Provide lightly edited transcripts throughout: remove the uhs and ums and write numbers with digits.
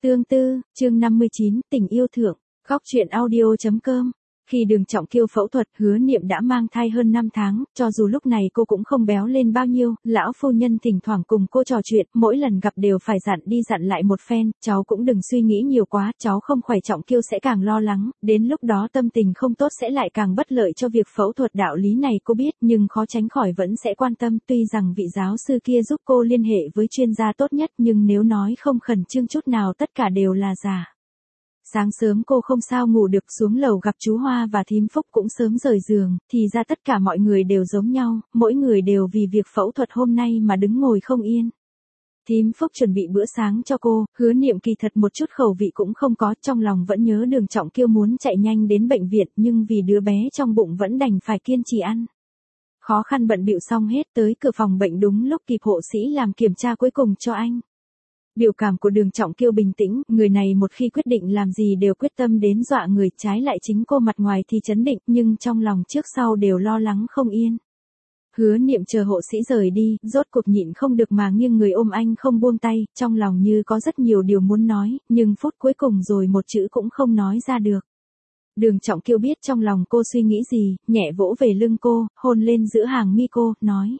Tương tư, chương 59, tình yêu thượng, góc truyện audio.com. Khi Đường Trọng Kiêu phẫu thuật, Hứa Niệm đã mang thai hơn 5 tháng, cho dù lúc này cô cũng không béo lên bao nhiêu, lão phu nhân thỉnh thoảng cùng cô trò chuyện, mỗi lần gặp đều phải dặn đi dặn lại một phen, cháu cũng đừng suy nghĩ nhiều quá, cháu không khỏe Trọng Kiêu sẽ càng lo lắng, đến lúc đó tâm tình không tốt sẽ lại càng bất lợi cho việc phẫu thuật, đạo lý này cô biết, nhưng khó tránh khỏi vẫn sẽ quan tâm, tuy rằng vị giáo sư kia giúp cô liên hệ với chuyên gia tốt nhất, nhưng nếu nói không khẩn trương chút nào tất cả đều là giả. Sáng sớm cô không sao ngủ được, xuống lầu gặp chú Hoa và thím Phúc cũng sớm rời giường, thì ra tất cả mọi người đều giống nhau, mỗi người đều vì việc phẫu thuật hôm nay mà đứng ngồi không yên. Thím Phúc chuẩn bị bữa sáng cho cô, Hứa Niệm kỳ thật một chút khẩu vị cũng không có, trong lòng vẫn nhớ Đường Trọng Kiêu muốn chạy nhanh đến bệnh viện, nhưng vì đứa bé trong bụng vẫn đành phải kiên trì ăn. Khó khăn bận bịu xong hết, tới cửa phòng bệnh đúng lúc kịp hộ sĩ làm kiểm tra cuối cùng cho anh. Biểu cảm của Đường Trọng Kiêu bình tĩnh, người này một khi quyết định làm gì đều quyết tâm đến dọa người, trái lại chính cô mặt ngoài thì trấn định, nhưng trong lòng trước sau đều lo lắng không yên. Hứa Niệm chờ hộ sĩ rời đi, rốt cuộc nhịn không được mà nghiêng người ôm anh không buông tay, trong lòng như có rất nhiều điều muốn nói, nhưng phút cuối cùng rồi một chữ cũng không nói ra được. Đường Trọng Kiêu biết trong lòng cô suy nghĩ gì, nhẹ vỗ về lưng cô, hôn lên giữa hàng mi cô, nói.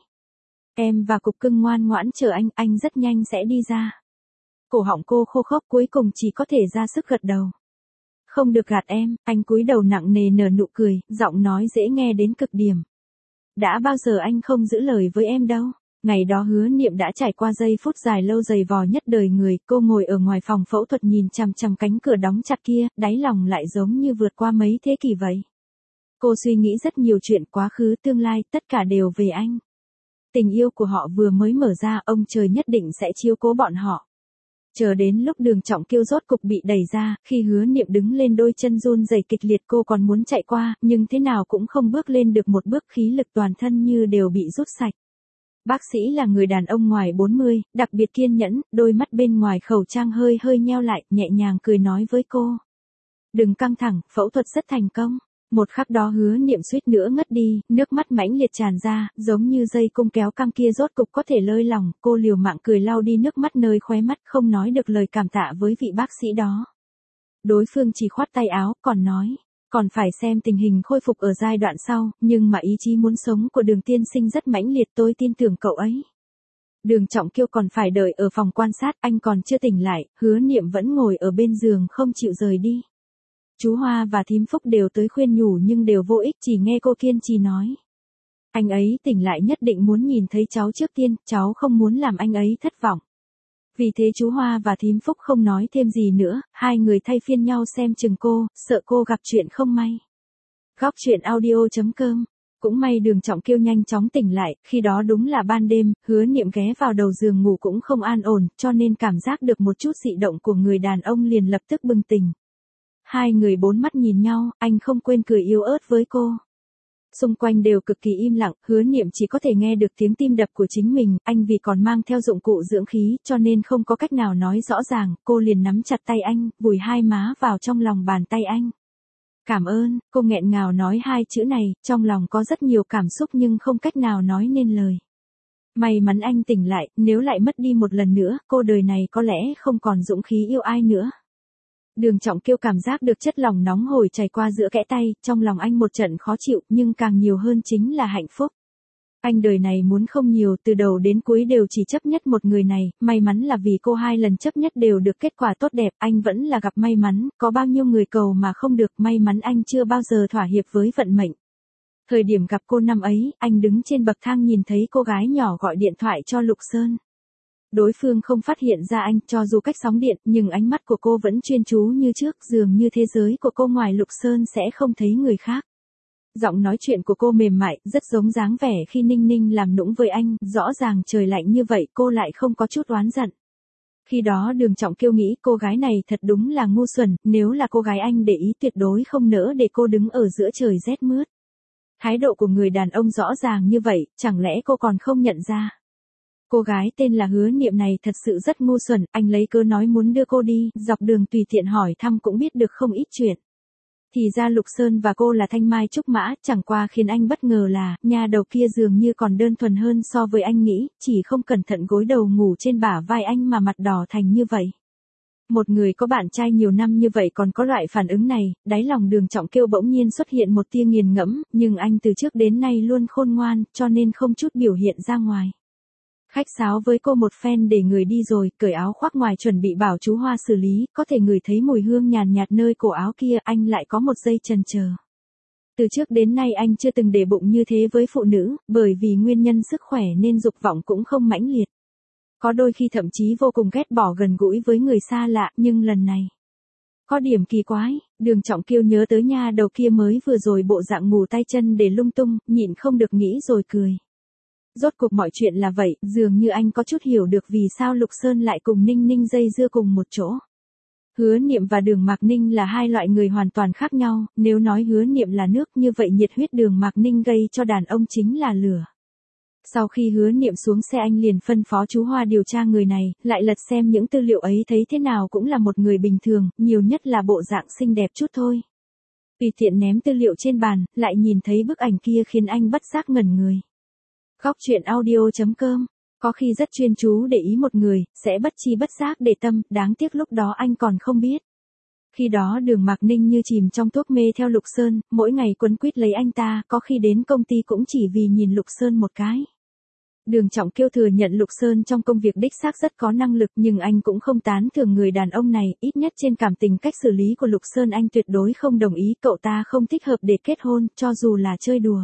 Em và Cục Cưng ngoan ngoãn chờ anh rất nhanh sẽ đi ra. Cổ họng cô khô khốc cuối cùng chỉ có thể ra sức gật đầu. Không được gạt em, anh cúi đầu nặng nề nở nụ cười, giọng nói dễ nghe đến cực điểm. Đã bao giờ anh không giữ lời với em đâu. Ngày đó Hứa Niệm đã trải qua giây phút dài lâu dày vò nhất đời người, cô ngồi ở ngoài phòng phẫu thuật nhìn chằm chằm cánh cửa đóng chặt kia, đáy lòng lại giống như vượt qua mấy thế kỷ vậy. Cô suy nghĩ rất nhiều chuyện quá khứ tương lai, tất cả đều về anh. Tình yêu của họ vừa mới mở ra, ông trời nhất định sẽ chiếu cố bọn họ. Chờ đến lúc Đường Trọng Kiêu rốt cục bị đẩy ra, khi Hứa Niệm đứng lên đôi chân run rẩy kịch liệt cô còn muốn chạy qua, nhưng thế nào cũng không bước lên được một bước, khí lực toàn thân như đều bị rút sạch. Bác sĩ là người đàn ông ngoài 40, đặc biệt kiên nhẫn, đôi mắt bên ngoài khẩu trang hơi nheo lại, nhẹ nhàng cười nói với cô. Đừng căng thẳng, phẫu thuật rất thành công. Một khắc đó Hứa Niệm suýt nữa ngất đi, nước mắt mãnh liệt tràn ra, giống như dây cung kéo căng kia rốt cục có thể lơi lỏng, cô liều mạng cười lau đi nước mắt nơi khóe mắt, không nói được lời cảm tạ với vị bác sĩ đó. Đối phương chỉ khoát tay áo, còn nói, còn phải xem tình hình khôi phục ở giai đoạn sau, nhưng mà ý chí muốn sống của Đường tiên sinh rất mãnh liệt, tôi tin tưởng cậu ấy. Đường Trọng Kiêu còn phải đợi ở phòng quan sát, anh còn chưa tỉnh lại, Hứa Niệm vẫn ngồi ở bên giường không chịu rời đi. Chú Hoa và thím Phúc đều tới khuyên nhủ nhưng đều vô ích, chỉ nghe cô kiên trì nói. Anh ấy tỉnh lại nhất định muốn nhìn thấy cháu trước tiên, cháu không muốn làm anh ấy thất vọng. Vì thế chú Hoa và thím Phúc không nói thêm gì nữa, hai người thay phiên nhau xem chừng cô, sợ cô gặp chuyện không may. Góc truyện audio.com. Cũng may Đường Trọng Kiêu nhanh chóng tỉnh lại, khi đó đúng là ban đêm, Hứa Niệm ghé vào đầu giường ngủ cũng không an ổn, cho nên cảm giác được một chút dị động của người đàn ông liền lập tức bừng tỉnh. Hai người bốn mắt nhìn nhau, anh không quên cười yếu ớt với cô. Xung quanh đều cực kỳ im lặng, Hứa Niệm chỉ có thể nghe được tiếng tim đập của chính mình, anh vì còn mang theo dụng cụ dưỡng khí, cho nên không có cách nào nói rõ ràng, cô liền nắm chặt tay anh, vùi hai má vào trong lòng bàn tay anh. Cảm ơn, cô nghẹn ngào nói hai chữ này, trong lòng có rất nhiều cảm xúc nhưng không cách nào nói nên lời. May mắn anh tỉnh lại, nếu lại mất đi một lần nữa, cô đời này có lẽ không còn dũng khí yêu ai nữa. Đường Trọng Kiêu cảm giác được chất lỏng nóng hổi chảy qua giữa kẽ tay, trong lòng anh một trận khó chịu, nhưng càng nhiều hơn chính là hạnh phúc. Anh đời này muốn không nhiều, từ đầu đến cuối đều chỉ chấp nhất một người này, may mắn là vì cô hai lần chấp nhất đều được kết quả tốt đẹp, anh vẫn là gặp may mắn, có bao nhiêu người cầu mà không được, may mắn anh chưa bao giờ thỏa hiệp với vận mệnh. Thời điểm gặp cô năm ấy, anh đứng trên bậc thang nhìn thấy cô gái nhỏ gọi điện thoại cho Lục Sơn. Đối phương không phát hiện ra anh, cho dù cách sóng điện, nhưng ánh mắt của cô vẫn chuyên chú như trước, dường như thế giới của cô ngoài Lục Sơn sẽ không thấy người khác. Giọng nói chuyện của cô mềm mại, rất giống dáng vẻ khi Ninh Ninh làm nũng với anh, rõ ràng trời lạnh như vậy cô lại không có chút oán giận. Khi đó Đường Trọng Kiêu nghĩ cô gái này thật đúng là ngu xuẩn, nếu là cô gái anh để ý tuyệt đối không nỡ để cô đứng ở giữa trời rét mướt. Thái độ của người đàn ông rõ ràng như vậy, chẳng lẽ cô còn không nhận ra? Cô gái tên là Hứa Niệm này thật sự rất ngu xuẩn, anh lấy cớ nói muốn đưa cô đi, dọc đường tùy tiện hỏi thăm cũng biết được không ít chuyện. Thì ra Lục Sơn và cô là thanh mai trúc mã, chẳng qua khiến anh bất ngờ là, nhà đầu kia dường như còn đơn thuần hơn so với anh nghĩ, chỉ không cẩn thận gối đầu ngủ trên bả vai anh mà mặt đỏ thành như vậy. Một người có bạn trai nhiều năm như vậy còn có loại phản ứng này, đáy lòng Đường Trọng Kiêu bỗng nhiên xuất hiện một tia nghiền ngẫm, nhưng anh từ trước đến nay luôn khôn ngoan, cho nên không chút biểu hiện ra ngoài. Khách sáo với cô một phen để người đi rồi, cởi áo khoác ngoài chuẩn bị bảo chú Hoa xử lý, có thể ngửi thấy mùi hương nhàn nhạt nơi cổ áo kia, anh lại có một giây chần chờ. Từ trước đến nay anh chưa từng để bụng như thế với phụ nữ, bởi vì nguyên nhân sức khỏe nên dục vọng cũng không mãnh liệt. Có đôi khi thậm chí vô cùng ghét bỏ gần gũi với người xa lạ, nhưng lần này có điểm kỳ quái, Đường Trọng Kiêu nhớ tới nha đầu kia mới vừa rồi bộ dạng ngủ tay chân để lung tung, nhịn không được nghĩ rồi cười. Rốt cuộc mọi chuyện là vậy, dường như anh có chút hiểu được vì sao Lục Sơn lại cùng Ninh Ninh dây dưa cùng một chỗ. Hứa Niệm và Đường Mạc Ninh là hai loại người hoàn toàn khác nhau, nếu nói Hứa Niệm là nước như vậy nhiệt huyết Đường Mạc Ninh gây cho đàn ông chính là lửa. Sau khi Hứa Niệm xuống xe anh liền phân phó chú Hoa điều tra người này, lại lật xem những tư liệu ấy thấy thế nào cũng là một người bình thường, nhiều nhất là bộ dạng xinh đẹp chút thôi. Tùy tiện ném tư liệu trên bàn, lại nhìn thấy bức ảnh kia khiến anh bất giác ngẩn người. Góc truyện audio.com. Có khi rất chuyên chú để ý một người, sẽ bất chi bất giác để tâm, đáng tiếc lúc đó anh còn không biết. Khi đó Đường Mạc Ninh như chìm trong thuốc mê theo Lục Sơn, mỗi ngày quấn quýt lấy anh ta, có khi đến công ty cũng chỉ vì nhìn Lục Sơn một cái. Đường Trọng Kiêu thừa nhận Lục Sơn trong công việc đích xác rất có năng lực, nhưng anh cũng không tán thưởng người đàn ông này, ít nhất trên cảm tình cách xử lý của Lục Sơn anh tuyệt đối không đồng ý, cậu ta không thích hợp để kết hôn, cho dù là chơi đùa.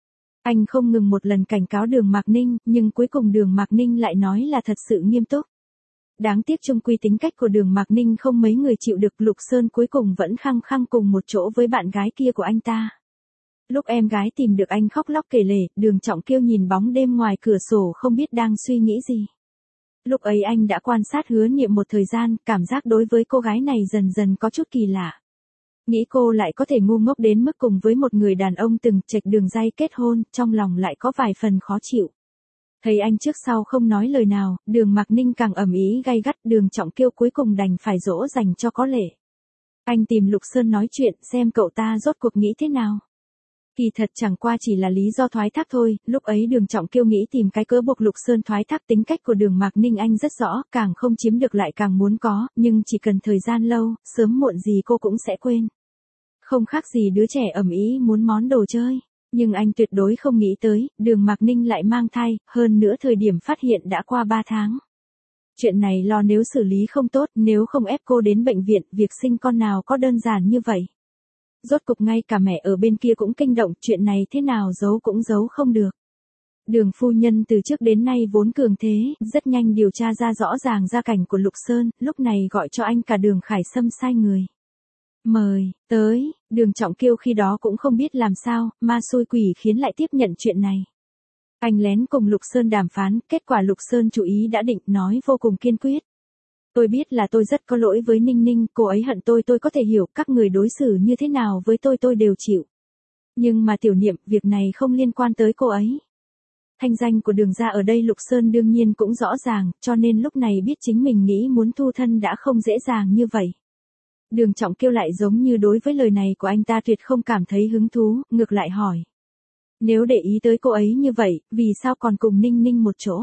Anh không ngừng một lần cảnh cáo Đường Mạc Ninh, nhưng cuối cùng Đường Mạc Ninh lại nói là thật sự nghiêm túc. Đáng tiếc chung quy tính cách của Đường Mạc Ninh không mấy người chịu được, Lục Sơn cuối cùng vẫn khăng khăng cùng một chỗ với bạn gái kia của anh ta. Lúc em gái tìm được anh khóc lóc kể lể, Đường Trọng Kiêu nhìn bóng đêm ngoài cửa sổ không biết đang suy nghĩ gì. Lúc ấy anh đã quan sát Hứa Niệm một thời gian, cảm giác đối với cô gái này dần dần có chút kỳ lạ. Nghĩ cô lại có thể ngu ngốc đến mức cùng với một người đàn ông từng chệch đường ray kết hôn, trong lòng lại có vài phần khó chịu. Thấy anh trước sau không nói lời nào, Đường Mạc Ninh càng ầm ĩ gay gắt, Đường Trọng Kiêu cuối cùng đành phải dỗ dành cho có lệ. Anh tìm Lục Sơn nói chuyện xem cậu ta rốt cuộc nghĩ thế nào. Kỳ thật chẳng qua chỉ là lý do thoái thác thôi, lúc ấy Đường Trọng Kiêu nghĩ tìm cái cớ buộc Lục Sơn thoái thác, tính cách của Đường Mạc Ninh anh rất rõ, càng không chiếm được lại càng muốn có, nhưng chỉ cần thời gian lâu, sớm muộn gì cô cũng sẽ quên. Không khác gì đứa trẻ ầm ĩ muốn món đồ chơi, nhưng anh tuyệt đối không nghĩ tới, Đường Mạc Ninh lại mang thai, hơn nữa thời điểm phát hiện đã qua 3 tháng. Chuyện này lo nếu xử lý không tốt, nếu không ép cô đến bệnh viện, việc sinh con nào có đơn giản như vậy. Rốt cục ngay cả mẹ ở bên kia cũng kinh động, chuyện này thế nào giấu cũng giấu không được. Đường phu nhân từ trước đến nay vốn cường thế, rất nhanh điều tra ra rõ ràng gia cảnh của Lục Sơn, lúc này gọi cho anh cả Đường Khải Sâm sai người. Mời, tới, Đường Trọng Kiêu khi đó cũng không biết làm sao, ma xui quỷ khiến lại tiếp nhận chuyện này. Anh lén cùng Lục Sơn đàm phán, kết quả Lục Sơn chủ ý đã định, nói vô cùng kiên quyết. Tôi biết là tôi rất có lỗi với Ninh Ninh, cô ấy hận tôi có thể hiểu, các người đối xử như thế nào với tôi đều chịu. Nhưng mà Tiểu Niệm, việc này không liên quan tới cô ấy. Thanh danh của Đường gia ở đây Lục Sơn đương nhiên cũng rõ ràng, cho nên lúc này biết chính mình nghĩ muốn thu thân đã không dễ dàng như vậy. Đường Trọng Kiêu lại giống như đối với lời này của anh ta tuyệt không cảm thấy hứng thú, ngược lại hỏi. Nếu để ý tới cô ấy như vậy, vì sao còn cùng Ninh Ninh một chỗ?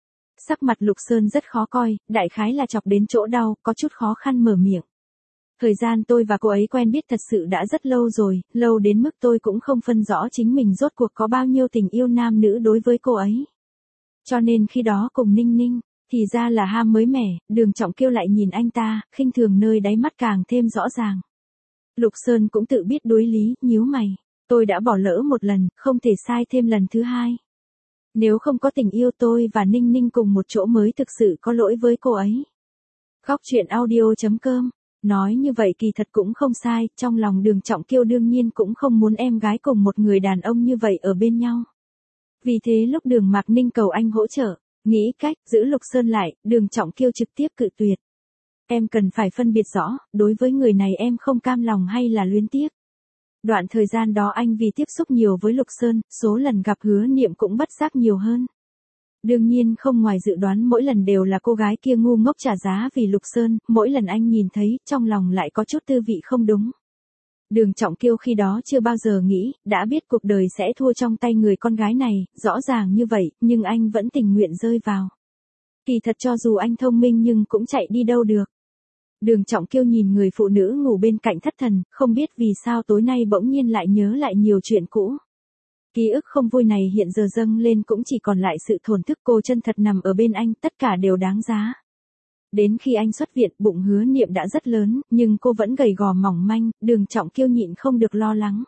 Sắc mặt Lục Sơn rất khó coi, đại khái là chọc đến chỗ đau, có chút khó khăn mở miệng. Thời gian tôi và cô ấy quen biết thật sự đã rất lâu rồi, lâu đến mức tôi cũng không phân rõ chính mình rốt cuộc có bao nhiêu tình yêu nam nữ đối với cô ấy. Cho nên khi đó cùng Ninh Ninh, thì ra là ham mới mẻ, Đường Trọng Kiêu lại nhìn anh ta, khinh thường nơi đáy mắt càng thêm rõ ràng. Lục Sơn cũng tự biết đối lý, nhíu mày. Tôi đã bỏ lỡ một lần, không thể sai thêm lần thứ hai. Nếu không có tình yêu tôi và Ninh Ninh cùng một chỗ mới thực sự có lỗi với cô ấy. Góc truyện audio.com. Nói như vậy kỳ thật cũng không sai, trong lòng Đường Trọng Kiêu đương nhiên cũng không muốn em gái cùng một người đàn ông như vậy ở bên nhau. Vì thế lúc Đường Mạc Ninh cầu anh hỗ trợ, nghĩ cách giữ Lục Sơn lại, Đường Trọng Kiêu trực tiếp cự tuyệt. Em cần phải phân biệt rõ, đối với người này em không cam lòng hay là luyến tiếc. Đoạn thời gian đó anh vì tiếp xúc nhiều với Lục Sơn, số lần gặp Hứa Niệm cũng bất giác nhiều hơn. Đương nhiên không ngoài dự đoán mỗi lần đều là cô gái kia ngu ngốc trả giá vì Lục Sơn, mỗi lần anh nhìn thấy, trong lòng lại có chút tư vị không đúng. Đường Trọng Kiêu khi đó chưa bao giờ nghĩ, đã biết cuộc đời sẽ thua trong tay người con gái này, rõ ràng như vậy, nhưng anh vẫn tình nguyện rơi vào. Kỳ thật cho dù anh thông minh nhưng cũng chạy đi đâu được. Đường Trọng Kiêu nhìn người phụ nữ ngủ bên cạnh thất thần, không biết vì sao tối nay bỗng nhiên lại nhớ lại nhiều chuyện cũ. Ký ức không vui này hiện giờ dâng lên cũng chỉ còn lại sự thổn thức. Cô chân thật nằm ở bên anh, tất cả đều đáng giá. Đến khi anh xuất viện, bụng Hứa Niệm đã rất lớn, nhưng cô vẫn gầy gò mỏng manh. Đường Trọng Kiêu nhịn không được lo lắng.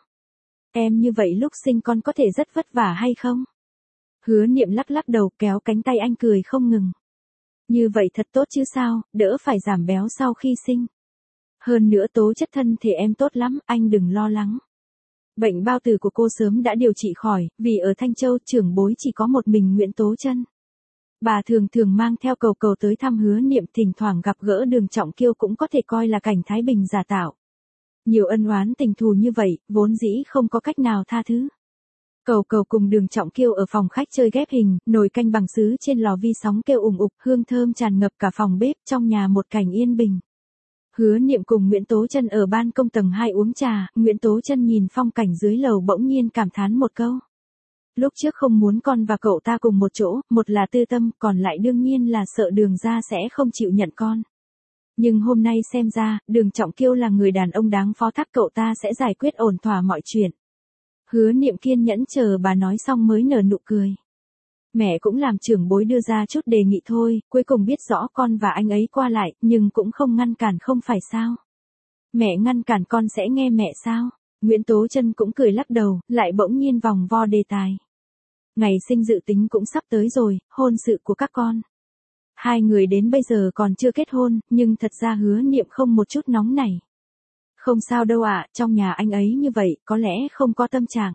Em như vậy lúc sinh con có thể rất vất vả hay không? Hứa Niệm lắc lắc đầu, kéo cánh tay anh cười không ngừng. Như vậy thật tốt chứ sao, đỡ phải giảm béo sau khi sinh. Hơn nữa tố chất thân thể em tốt lắm, anh đừng lo lắng. Bệnh bao tử của cô sớm đã điều trị khỏi, vì ở Thanh Châu trưởng bối chỉ có một mình Nguyễn Tố Chân. Bà thường thường mang theo Cầu Cầu tới thăm Hứa Niệm, thỉnh thoảng gặp gỡ Đường Trọng Kiêu cũng có thể coi là cảnh thái bình giả tạo. Nhiều ân oán tình thù như vậy, vốn dĩ không có cách nào tha thứ. Cầu Cầu cùng Đường Trọng Kiêu ở phòng khách chơi ghép hình, nồi canh bằng sứ trên lò vi sóng kêu ùng ục, hương thơm tràn ngập cả phòng bếp, trong nhà một cảnh yên bình. Hứa Niệm cùng Nguyễn Tố Chân ở ban công tầng 2 uống trà, Nguyễn Tố Chân nhìn phong cảnh dưới lầu bỗng nhiên cảm thán một câu. Lúc trước không muốn con và cậu ta cùng một chỗ, một là tư tâm, còn lại đương nhiên là sợ Đường gia sẽ không chịu nhận con. Nhưng hôm nay xem ra, Đường Trọng Kiêu là người đàn ông đáng phó thác, cậu ta sẽ giải quyết ổn thỏa mọi chuyện. Hứa Niệm kiên nhẫn chờ bà nói xong mới nở nụ cười. Mẹ cũng làm trưởng bối đưa ra chút đề nghị thôi, cuối cùng biết rõ con và anh ấy qua lại, nhưng cũng không ngăn cản không phải sao. Mẹ ngăn cản con sẽ nghe mẹ sao? Nguyễn Tố Chân cũng cười lắc đầu, lại bỗng nhiên vòng vo đề tài. Ngày sinh dự tính cũng sắp tới rồi, hôn sự của các con. Hai người đến bây giờ còn chưa kết hôn, nhưng thật ra Hứa Niệm không một chút nóng nảy. Không sao đâu ạ, trong nhà anh ấy như vậy, có lẽ không có tâm trạng.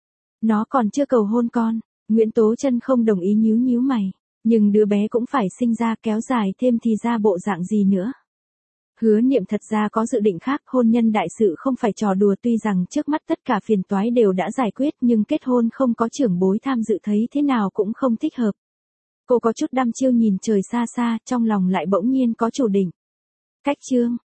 Nó còn chưa cầu hôn con. Nguyễn Tố Chân không đồng ý, nhíu nhíu mày. Nhưng đứa bé cũng phải sinh ra, kéo dài thêm thì ra bộ dạng gì nữa. Hứa Niệm thật ra có dự định khác, hôn nhân đại sự không phải trò đùa, tuy rằng trước mắt tất cả phiền toái đều đã giải quyết nhưng kết hôn không có trưởng bối tham dự thấy thế nào cũng không thích hợp. Cô có chút đăm chiêu nhìn trời xa xa, trong lòng lại bỗng nhiên có chủ định. Cách chương